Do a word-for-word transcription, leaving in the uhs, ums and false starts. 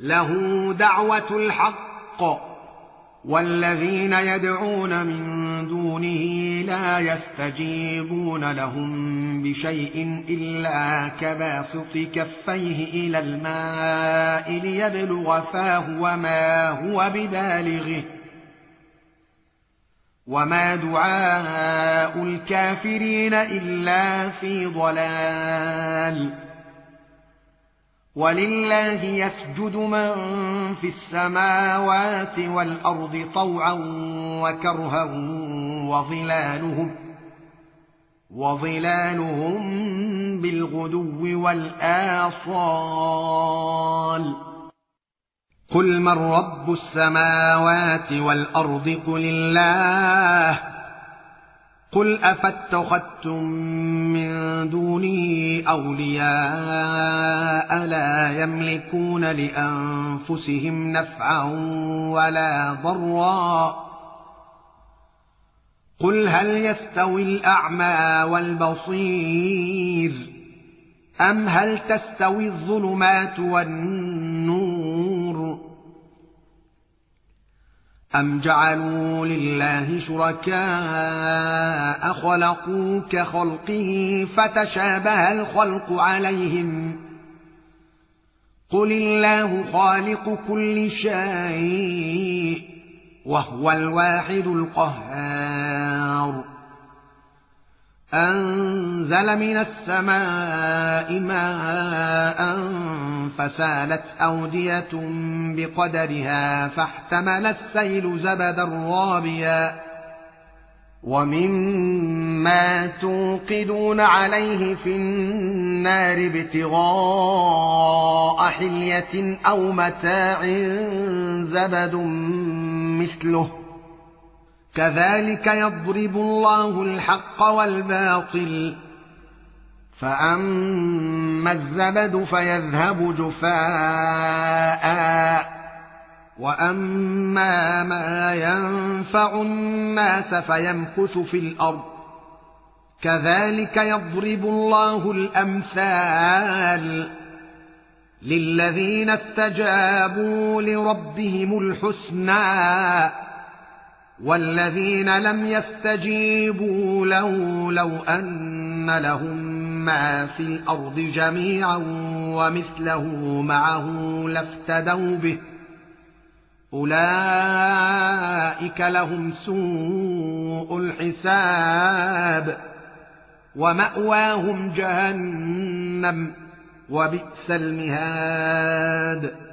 له دعوة الحق والذين يدعون من دونه لا يستجيبون لهم بشيء إلا كباسط كفيه إلى الماء ليبلغ فاه وما هو ببالغه وما دعاء الكافرين إلا في ضلال. ولله يسجد من في السماوات والأرض طوعا وكرها وظلالهم, وظلالهم بالغدو والآصال. قل من رب السماوات والأرض قل الله قل أفاتخذتم من دونه أولياء لا يملكون لأنفسهم نفعا ولا ضرا قل هل يستوي الأعمى والبصير أم هل تستوي الظلمات والنور أم جعلوا لله شركاء خلقوا كخلقه فتشابه الخلق عليهم قل الله خالق كل شيء وهو الواحد القهار. أنزل من السماء ماء فسالت أودية بقدرها فاحتمل السيل زبدا رابيا ومما توقدون عليه في النار ابتغاء حلية أو متاع زبد مثله كذلك يضرب الله الحق والباطل فأما الزبد فيذهب جفاء وأما ما ينفع الناس فيمكث في الأرض كذلك يضرب الله الأمثال للذين استجابوا لربهم الحسنى والذين لم يستجيبوا له لو أن لهم ما في الأرض جميعا ومثله معه لافتدوا به أولئك لهم سوء الحساب ومأواهم جهنم وبئس المهاد.